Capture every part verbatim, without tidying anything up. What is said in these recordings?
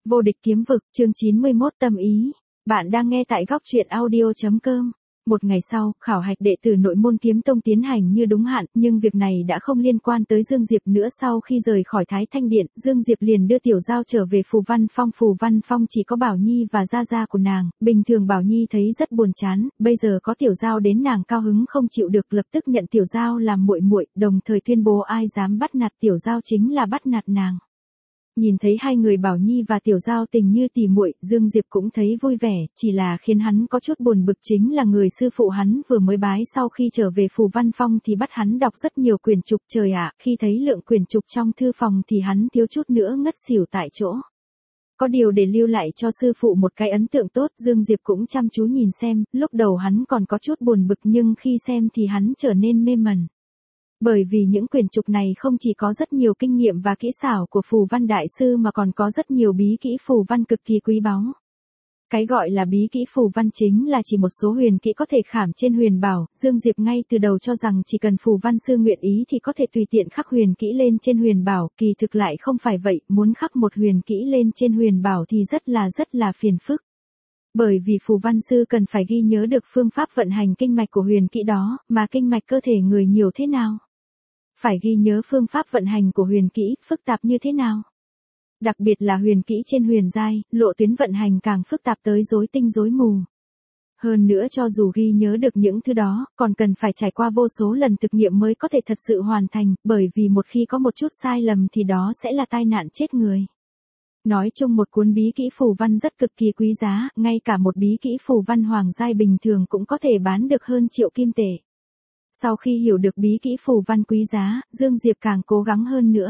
Vô địch kiếm vực, chương chín mươi mốt tâm ý. Bạn đang nghe tại góc truyện audio chấm com. Một ngày sau, khảo hạch đệ tử nội môn kiếm tông tiến hành như đúng hạn, nhưng việc này đã không liên quan tới Dương Diệp nữa. Sau khi rời khỏi Thái Thanh Điện, Dương Diệp liền đưa Tiểu Giao trở về Phù Văn Phong. Phù Văn Phong chỉ có Bảo Nhi và gia gia của nàng, bình thường Bảo Nhi thấy rất buồn chán, bây giờ có Tiểu Giao đến nàng cao hứng không chịu được, lập tức nhận Tiểu Giao làm muội muội, đồng thời tuyên bố ai dám bắt nạt Tiểu Giao chính là bắt nạt nàng. Nhìn thấy hai người Bảo Nhi và Tiểu Giao tình như tỉ muội, Dương Diệp cũng thấy vui vẻ, chỉ là khiến hắn có chút buồn bực chính là người sư phụ hắn vừa mới bái sau khi trở về Phù Văn Phong thì bắt hắn đọc rất nhiều quyển trục. Trời ạ, khi thấy lượng quyển trục trong thư phòng thì hắn thiếu chút nữa ngất xỉu tại chỗ. Có điều để lưu lại cho sư phụ một cái ấn tượng tốt, Dương Diệp cũng chăm chú nhìn xem, lúc đầu hắn còn có chút buồn bực nhưng khi xem thì hắn trở nên mê mẩn. Bởi vì những quyển trục này không chỉ có rất nhiều kinh nghiệm và kỹ xảo của Phù Văn Đại Sư mà còn có rất nhiều bí kỹ Phù Văn cực kỳ quý báu. Cái gọi là bí kỹ Phù Văn chính là chỉ một số huyền kỹ có thể khảm trên huyền bảo. Dương Diệp ngay từ đầu cho rằng chỉ cần Phù Văn Sư nguyện ý thì có thể tùy tiện khắc huyền kỹ lên trên huyền bảo, kỳ thực lại không phải vậy, muốn khắc một huyền kỹ lên trên huyền bảo thì rất là rất là phiền phức. Bởi vì Phù Văn Sư cần phải ghi nhớ được phương pháp vận hành kinh mạch của huyền kỹ đó, mà kinh mạch cơ thể người nhiều thế nào. Phải ghi nhớ phương pháp vận hành của huyền kỹ, phức tạp như thế nào. Đặc biệt là huyền kỹ trên huyền giai, lộ tuyến vận hành càng phức tạp tới rối tinh rối mù. Hơn nữa cho dù ghi nhớ được những thứ đó, còn cần phải trải qua vô số lần thực nghiệm mới có thể thật sự hoàn thành, bởi vì một khi có một chút sai lầm thì đó sẽ là tai nạn chết người. Nói chung một cuốn bí kỹ Phù Văn rất cực kỳ quý giá, ngay cả một bí kỹ Phù Văn hoàng giai bình thường cũng có thể bán được hơn triệu kim tệ. Sau khi hiểu được bí kỹ Phù Văn quý giá, Dương Diệp càng cố gắng hơn nữa.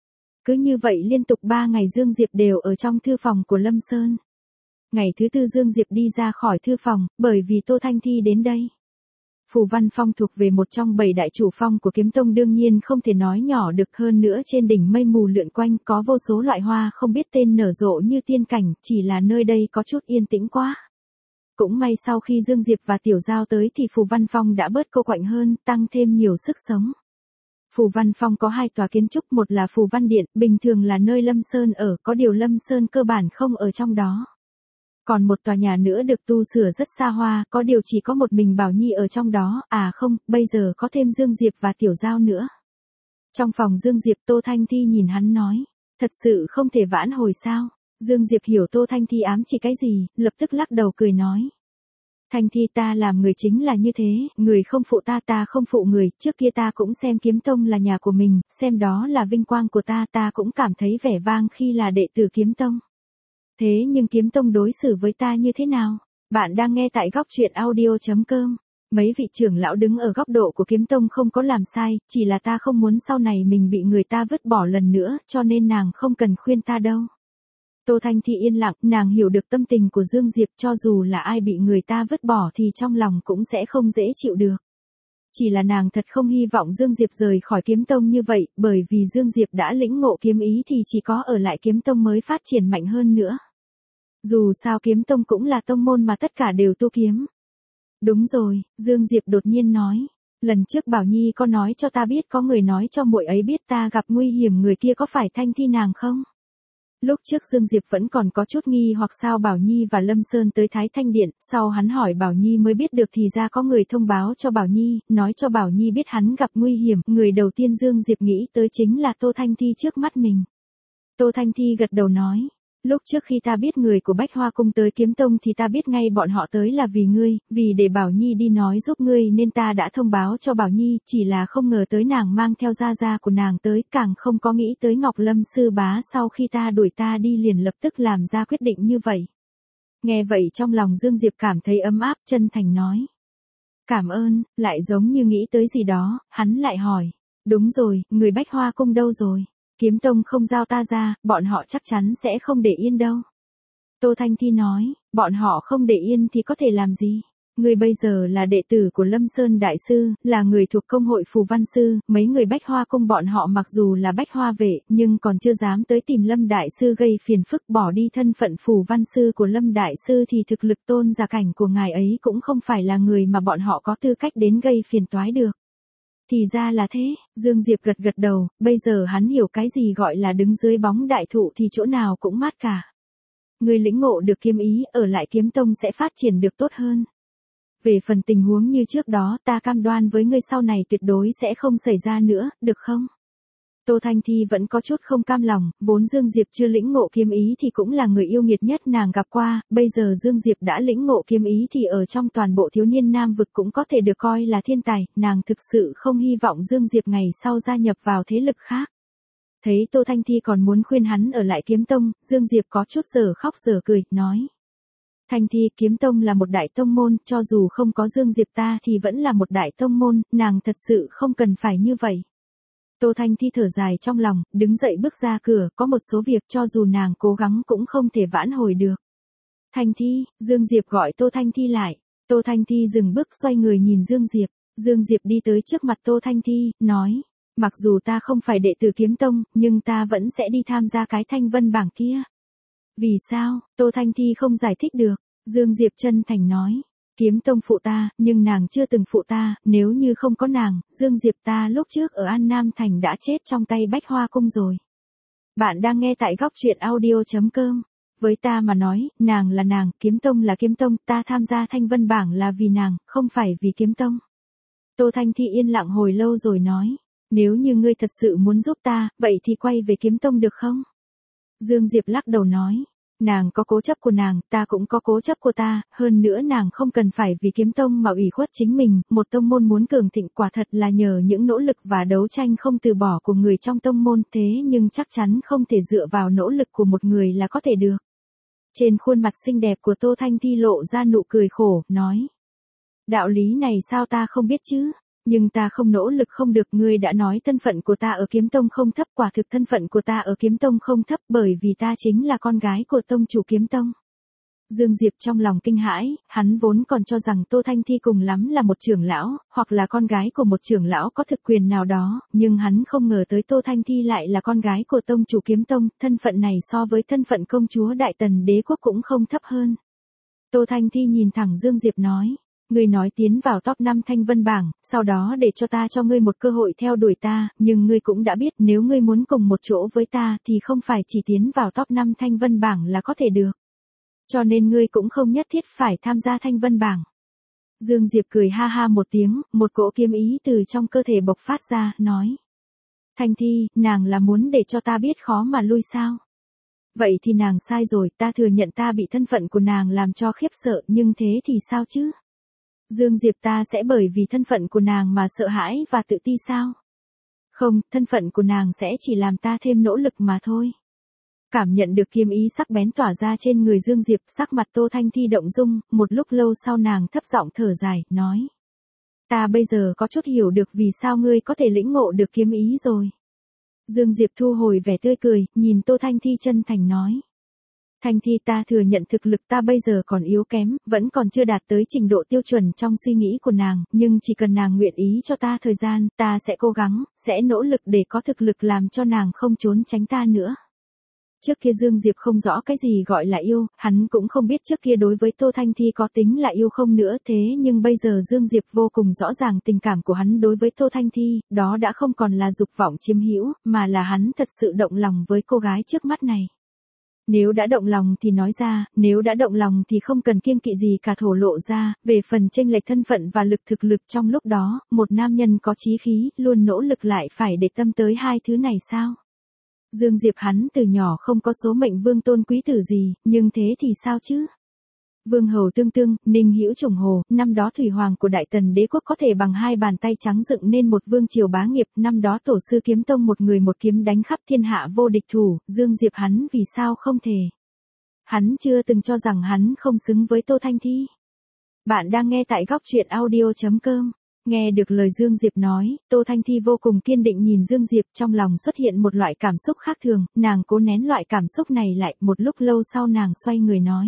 Cứ như vậy liên tục ba ngày Dương Diệp đều ở trong thư phòng của Lâm Sơn. Ngày thứ tư Dương Diệp đi ra khỏi thư phòng, bởi vì Tô Thanh Thi đến đây. Phù Văn Phong thuộc về một trong bảy đại chủ phong của kiếm tông, đương nhiên không thể nói nhỏ được, hơn nữa trên đỉnh mây mù lượn quanh có vô số loại hoa không biết tên nở rộ như tiên cảnh, chỉ là nơi đây có chút yên tĩnh quá. Cũng may sau khi Dương Diệp và Tiểu Giao tới thì Phù Văn Phong đã bớt cô quạnh hơn, tăng thêm nhiều sức sống. Phù Văn Phong có hai tòa kiến trúc, một là Phù Văn Điện, bình thường là nơi Lâm Sơn ở, có điều Lâm Sơn cơ bản không ở trong đó. Còn một tòa nhà nữa được tu sửa rất xa hoa, có điều chỉ có một mình Bảo Nhi ở trong đó, à không, bây giờ có thêm Dương Diệp và Tiểu Giao nữa. Trong phòng Dương Diệp, Tô Thanh Thi nhìn hắn nói, thật sự không thể vãn hồi sao? Dương Diệp hiểu Tô Thanh Thi ám chỉ cái gì, lập tức lắc đầu cười nói. Thanh Thi, ta làm người chính là như thế, người không phụ ta ta không phụ người, trước kia ta cũng xem kiếm tông là nhà của mình, xem đó là vinh quang của ta, ta cũng cảm thấy vẻ vang khi là đệ tử kiếm tông. Thế nhưng kiếm tông đối xử với ta như thế nào? Bạn đang nghe tại góc truyện audio chấm com. Mấy vị trưởng lão đứng ở góc độ của kiếm tông không có làm sai, chỉ là ta không muốn sau này mình bị người ta vứt bỏ lần nữa, cho nên nàng không cần khuyên ta đâu. Tô Thanh Thi yên lặng, nàng hiểu được tâm tình của Dương Diệp, cho dù là ai bị người ta vứt bỏ thì trong lòng cũng sẽ không dễ chịu được. Chỉ là nàng thật không hy vọng Dương Diệp rời khỏi kiếm tông như vậy, bởi vì Dương Diệp đã lĩnh ngộ kiếm ý thì chỉ có ở lại kiếm tông mới phát triển mạnh hơn nữa. Dù sao kiếm tông cũng là tông môn mà tất cả đều tu kiếm. Đúng rồi, Dương Diệp đột nhiên nói. Lần trước Bảo Nhi có nói cho ta biết có người nói cho muội ấy biết ta gặp nguy hiểm, người kia có phải Thanh Thi nàng không? Lúc trước Dương Diệp vẫn còn có chút nghi hoặc sao Bảo Nhi và Lâm Sơn tới Thái Thanh Điện, sau hắn hỏi Bảo Nhi mới biết được thì ra có người thông báo cho Bảo Nhi, nói cho Bảo Nhi biết hắn gặp nguy hiểm, người đầu tiên Dương Diệp nghĩ tới chính là Tô Thanh Thi trước mắt mình. Tô Thanh Thi gật đầu nói, lúc trước khi ta biết người của Bách Hoa Cung tới kiếm tông thì ta biết ngay bọn họ tới là vì ngươi, vì để Bảo Nhi đi nói giúp ngươi nên ta đã thông báo cho Bảo Nhi, chỉ là không ngờ tới nàng mang theo gia gia của nàng tới, càng không có nghĩ tới Ngọc Lâm sư bá sau khi ta đuổi ta đi liền lập tức làm ra quyết định như vậy. Nghe vậy trong lòng Dương Diệp cảm thấy ấm áp, chân thành nói. Cảm ơn, lại giống như nghĩ tới gì đó, hắn lại hỏi. Đúng rồi, người Bách Hoa Cung đâu rồi? Kiếm tông không giao ta ra, bọn họ chắc chắn sẽ không để yên đâu. Tô Thanh Thi nói, bọn họ không để yên thì có thể làm gì? Người bây giờ là đệ tử của Lâm Sơn Đại Sư, là người thuộc công hội Phù Văn Sư, mấy người Bách Hoa Cung bọn họ mặc dù là Bách Hoa vệ, nhưng còn chưa dám tới tìm Lâm Đại Sư gây phiền phức, bỏ đi thân phận Phù Văn Sư của Lâm Đại Sư thì thực lực tôn giả cảnh của ngài ấy cũng không phải là người mà bọn họ có tư cách đến gây phiền toái được. Thì ra là thế, Dương Diệp gật gật đầu, bây giờ hắn hiểu cái gì gọi là đứng dưới bóng đại thụ thì chỗ nào cũng mát cả. Ngươi lĩnh ngộ được kiếm ý, ở lại kiếm tông sẽ phát triển được tốt hơn. Về phần tình huống như trước đó, ta cam đoan với ngươi sau này tuyệt đối sẽ không xảy ra nữa, được không? Tô Thanh Thi vẫn có chút không cam lòng, vốn Dương Diệp chưa lĩnh ngộ kiếm ý thì cũng là người yêu nghiệt nhất nàng gặp qua, bây giờ Dương Diệp đã lĩnh ngộ kiếm ý thì ở trong toàn bộ thiếu niên nam vực cũng có thể được coi là thiên tài, nàng thực sự không hy vọng Dương Diệp ngày sau gia nhập vào thế lực khác. Thấy Tô Thanh Thi còn muốn khuyên hắn ở lại kiếm tông, Dương Diệp có chút giờ khóc giờ cười, nói. Thanh Thi, kiếm tông là một đại tông môn, cho dù không có Dương Diệp ta thì vẫn là một đại tông môn, nàng thật sự không cần phải như vậy. Tô Thanh Thi thở dài trong lòng, đứng dậy bước ra cửa, có một số việc cho dù nàng cố gắng cũng không thể vãn hồi được. Thanh Thi, Dương Diệp gọi Tô Thanh Thi lại. Tô Thanh Thi dừng bước xoay người nhìn Dương Diệp. Dương Diệp đi tới trước mặt Tô Thanh Thi, nói, mặc dù ta không phải đệ tử kiếm tông, nhưng ta vẫn sẽ đi tham gia cái thanh vân bảng kia. Vì sao? Tô Thanh Thi không giải thích được. Dương Diệp chân thành nói. Kiếm tông phụ ta, nhưng nàng chưa từng phụ ta, nếu như không có nàng, Dương Diệp ta lúc trước ở An Nam Thành đã chết trong tay Bách Hoa Cung rồi. Bạn đang nghe tại góc truyện audio chấm com. Với ta mà nói, nàng là nàng, kiếm tông là kiếm tông, ta tham gia thanh vân bảng là vì nàng, không phải vì kiếm tông. Tô Thanh Thi yên lặng hồi lâu rồi nói. Nếu như ngươi thật sự muốn giúp ta, vậy thì quay về kiếm tông được không? Dương Diệp lắc đầu nói. Nàng có cố chấp của nàng, ta cũng có cố chấp của ta, hơn nữa nàng không cần phải vì kiếm tông mà ủy khuất chính mình, một tông môn muốn cường thịnh quả thật là nhờ những nỗ lực và đấu tranh không từ bỏ của người trong tông môn, thế nhưng chắc chắn không thể dựa vào nỗ lực của một người là có thể được. Trên khuôn mặt xinh đẹp của Tô Thanh Thi lộ ra nụ cười khổ, nói. Đạo lý này sao ta không biết chứ? Nhưng ta không nỗ lực không được, ngươi đã nói thân phận của ta ở kiếm tông không thấp, quả thực thân phận của ta ở kiếm tông không thấp bởi vì ta chính là con gái của tông chủ kiếm tông. Dương Diệp trong lòng kinh hãi, hắn vốn còn cho rằng Tô Thanh Thi cùng lắm là một trưởng lão, hoặc là con gái của một trưởng lão có thực quyền nào đó, nhưng hắn không ngờ tới Tô Thanh Thi lại là con gái của tông chủ kiếm tông, thân phận này so với thân phận công chúa Đại Tần đế quốc cũng không thấp hơn. Tô Thanh Thi nhìn thẳng Dương Diệp nói. Ngươi nói tiến vào top năm thanh vân bảng, sau đó để cho ta cho ngươi một cơ hội theo đuổi ta, nhưng ngươi cũng đã biết nếu ngươi muốn cùng một chỗ với ta thì không phải chỉ tiến vào top năm thanh vân bảng là có thể được. Cho nên ngươi cũng không nhất thiết phải tham gia thanh vân bảng. Dương Diệp cười ha ha một tiếng, một cỗ kiếm ý từ trong cơ thể bộc phát ra, nói. Thanh Thi, nàng là muốn để cho ta biết khó mà lui sao? Vậy thì nàng sai rồi, ta thừa nhận ta bị thân phận của nàng làm cho khiếp sợ, nhưng thế thì sao chứ? Dương Diệp ta sẽ bởi vì thân phận của nàng mà sợ hãi và tự ti sao? Không, thân phận của nàng sẽ chỉ làm ta thêm nỗ lực mà thôi. Cảm nhận được kiếm ý sắc bén tỏa ra trên người Dương Diệp, sắc mặt Tô Thanh Thi động dung, một lúc lâu sau nàng thấp giọng thở dài, nói. Ta bây giờ có chút hiểu được vì sao ngươi có thể lĩnh ngộ được kiếm ý rồi. Dương Diệp thu hồi vẻ tươi cười, nhìn Tô Thanh Thi chân thành nói. Thanh Thi, ta thừa nhận thực lực ta bây giờ còn yếu kém, vẫn còn chưa đạt tới trình độ tiêu chuẩn trong suy nghĩ của nàng, nhưng chỉ cần nàng nguyện ý cho ta thời gian, ta sẽ cố gắng, sẽ nỗ lực để có thực lực làm cho nàng không trốn tránh ta nữa. Trước kia Dương Diệp không rõ cái gì gọi là yêu, hắn cũng không biết trước kia đối với Tô Thanh Thi có tính là yêu không nữa, thế nhưng bây giờ Dương Diệp vô cùng rõ ràng tình cảm của hắn đối với Tô Thanh Thi, đó đã không còn là dục vọng chiếm hữu, mà là hắn thật sự động lòng với cô gái trước mắt này. Nếu đã động lòng thì nói ra, nếu đã động lòng thì không cần kiêng kỵ gì cả thổ lộ ra, về phần chênh lệch thân phận và lực thực lực trong lúc đó, một nam nhân có chí khí, luôn nỗ lực lại phải để tâm tới hai thứ này sao? Dương Diệp hắn từ nhỏ không có số mệnh vương tôn quý tử gì, nhưng thế thì sao chứ? Vương hầu tương tương, Ninh Hữu Trùng Hồ, năm đó thủy hoàng của Đại Tần đế quốc có thể bằng hai bàn tay trắng dựng nên một vương triều bá nghiệp, năm đó tổ sư kiếm tông một người một kiếm đánh khắp thiên hạ vô địch thủ, Dương Diệp hắn vì sao không thể? Hắn chưa từng cho rằng hắn không xứng với Tô Thanh Thi. Bạn đang nghe tại góc truyện audio chấm com. Nghe được lời Dương Diệp nói, Tô Thanh Thi vô cùng kiên định nhìn Dương Diệp, trong lòng xuất hiện một loại cảm xúc khác thường, nàng cố nén loại cảm xúc này lại, một lúc lâu sau nàng xoay người nói.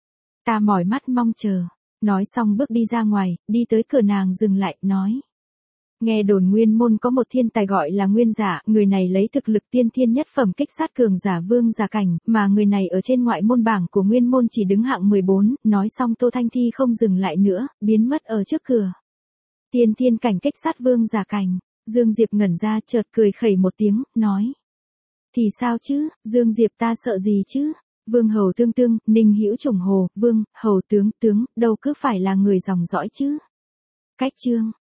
Ta mỏi mắt mong chờ. Nói xong bước đi ra ngoài, đi tới cửa nàng dừng lại, nói. Nghe đồn Nguyên Môn có một thiên tài gọi là Nguyên Giả, người này lấy thực lực tiên thiên nhất phẩm kích sát cường giả vương giả cảnh, mà người này ở trên ngoại môn bảng của Nguyên Môn chỉ đứng hạng mười bốn, nói xong Tô Thanh Thi không dừng lại nữa, biến mất ở trước cửa. Tiên thiên cảnh kích sát vương giả cảnh, Dương Diệp ngẩn ra chợt cười khẩy một tiếng, nói. Thì sao chứ, Dương Diệp ta sợ gì chứ? Vương hầu tương tương, Ninh Hữu Trùng hồ, vương, hầu tướng tướng, đâu cứ phải là người dòng dõi chứ. Cách chương